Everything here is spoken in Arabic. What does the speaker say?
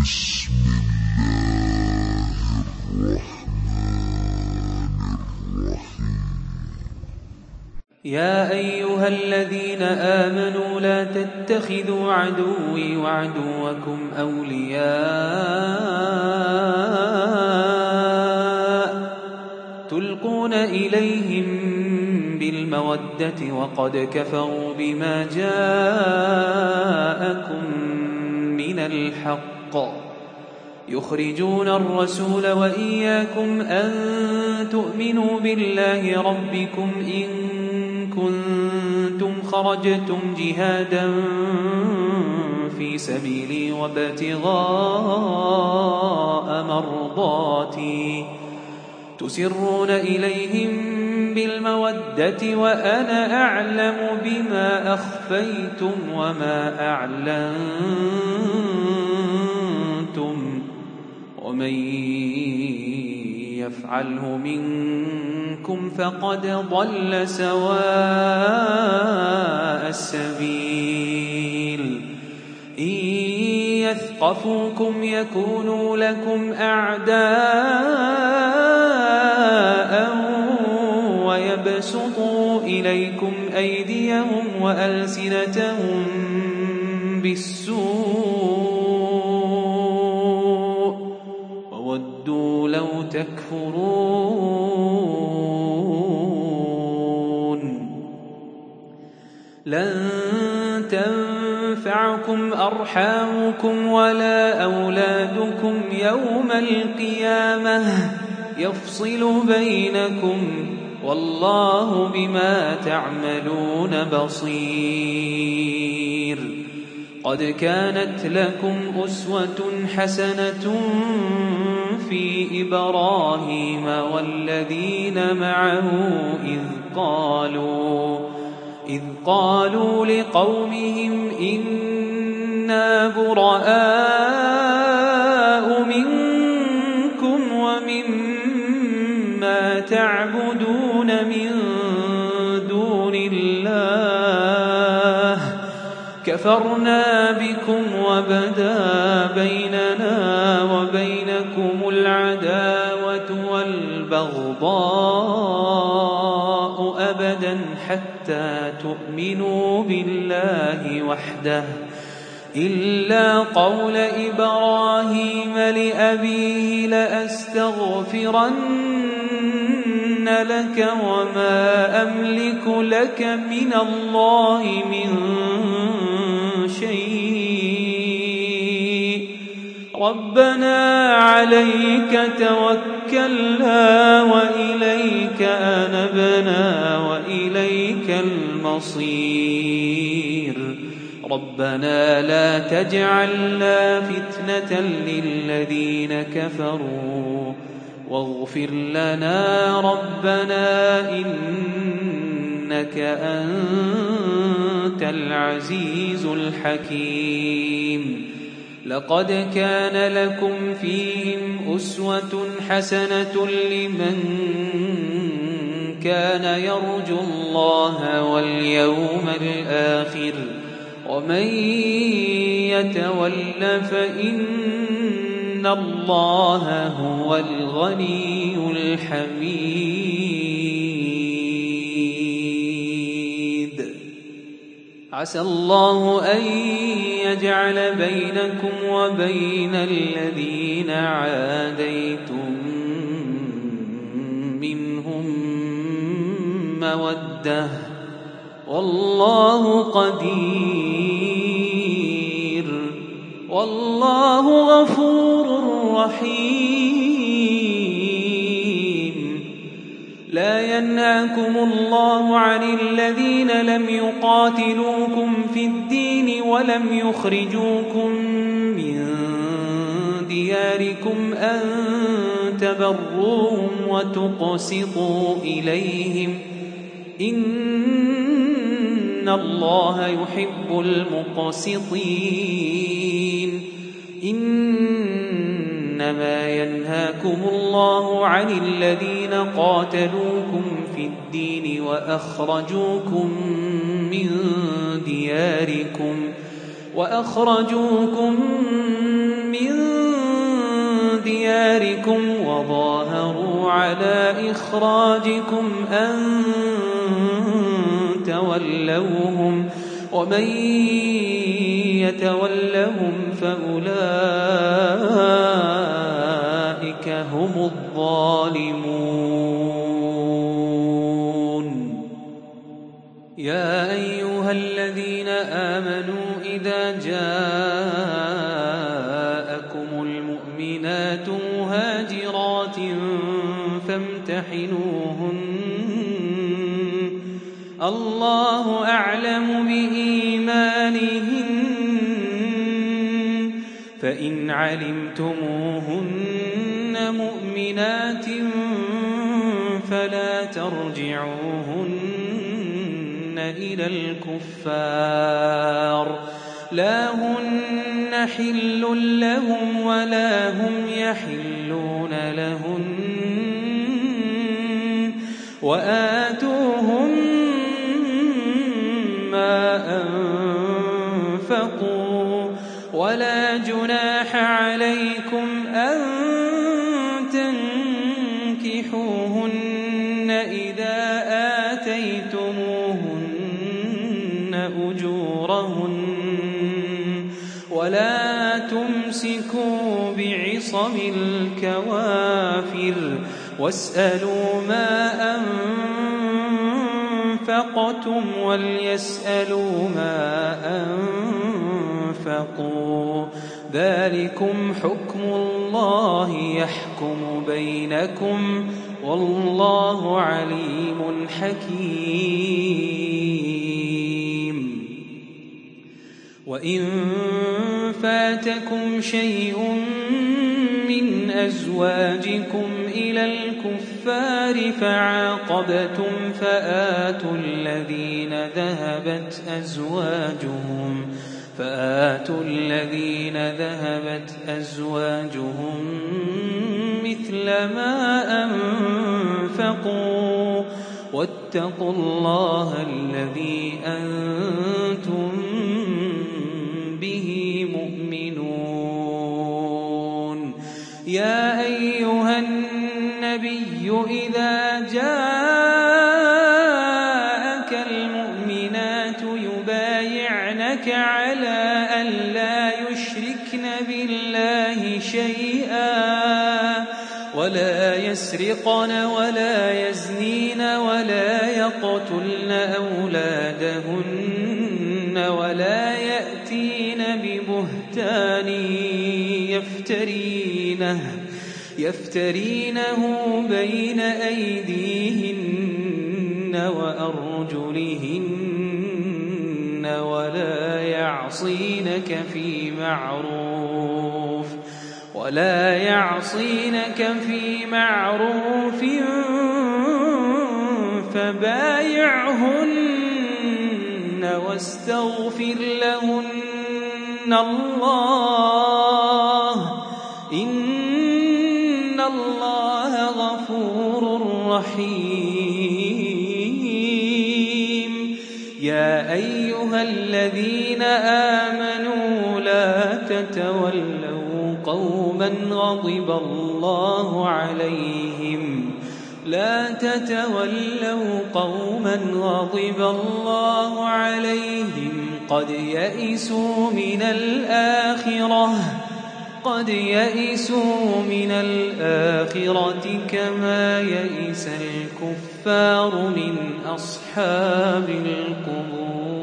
بسم الله الرحمن الرحيم. يا أيها الذين آمنوا لا تتخذوا عدوي وعدوكم أولياء تلقون إليهم بالمودة وقد كفروا بما جاءكم من الحق يخرجون الرسول وإياكم أن تؤمنوا بالله ربكم إن كنتم خرجتم جهادا في سبيلي وابتغاء مرضاتي تسرون إليهم بالمودة وأنا أعلم بما أخفيتم وما أعلنتم ومن يفعله منكم فقد ضل سواء السبيل. إن يثقفوكم يكونوا لكم أعداء ويبسطوا إليكم أيديهم وألسنتهم بالسوء وودوا لو تكفرون. لن تنفعكم أرحامكم ولا أولادكم يوم القيامة يفصل بينكم والله بما تعملون بصير. قد كانت لكم أسوة حسنة في إبراهيم والذين معه إذ قالوا لقومهم إنا براء منكم ومما تعبدون من دون الله كفرنا بكم وبدا بيننا وبينكم العداوة والبغضاء أبدا حتى تؤمنوا بالله وحده إلا قول إبراهيم لأبيه لأستغفرن لك وما أملك لك من الله من شيء ربنا عليك توكلنا وإليك أنبنا وإليك المصير ربنا لا تجعلنا فتنة للذين كفروا واغفر لنا ربنا إنك أنت العزيز الحكيم. لقد كان لكم فيهم أسوة حسنة لمن كان يرجو الله واليوم الآخر ومن يتول فإن الله هو الغني الحميد. عسى الله أن يجعل بينكم وبين الذين عاديتم منهم مودة والله قدير والله غفور رحيم. لا ينهاكم الله عن الذين لم يقاتلوكم في الدين ولم يخرجوكم من دياركم أن تبروهم وتقسطوا إليهم إن الله يحب المقسطين. إنما ينهاكم الله عن الذين قاتلوكم في الدين وأخرجوكم من بينكم وظاهروا على إخراجكم أن تولوهم ومن يتولهم فأولئك هم الظالمون. يا أيها الذين آمنوا إذا جاءكم المؤمنات مهاجرات فامتحنوهن الله أعلم بإيمانهن فإن علمتموهن مؤمنات فلا ترجعوهن إلى الكفار لا هن حل لهم ولا هم يحلون لهن وآتوهم ما أنفقوا ولا جناح عليكم أن تنكحوهن إذا آتيتموهن أجورهن ولا تمسكوا بعصم الكوافر واسألوا ما أنفقتم وليسألوا ما أنفقوا ذلكم حكم الله يحكم بينكم والله عليم حكيم. وإن فاتكم شيء من أزواجكم إلى الكفار فعاقبتم فآتوا الذين ذهبت أزواجهم مثل ما أنفقوا واتقوا الله الذي أنتم به مؤمنون. يا أيها النبي إذا جاءك المؤمنات يبايعنك على أن لا يشركن بالله شيئا ولا يسرقن ولا يزنين ولا يقتلن أولادهن ولا يأتين ببهتان يفترينه بين أيديهن وأرجلهن ولا يعصينك في معروف فبايعهن واستغفر لهن الله إن الله غفور رحيم. يا أيها الذين آمنوا لا تتولوا قوما غضب الله عليهم قد يئسوا من الآخرة كما يئس الكفار من أصحاب القبور.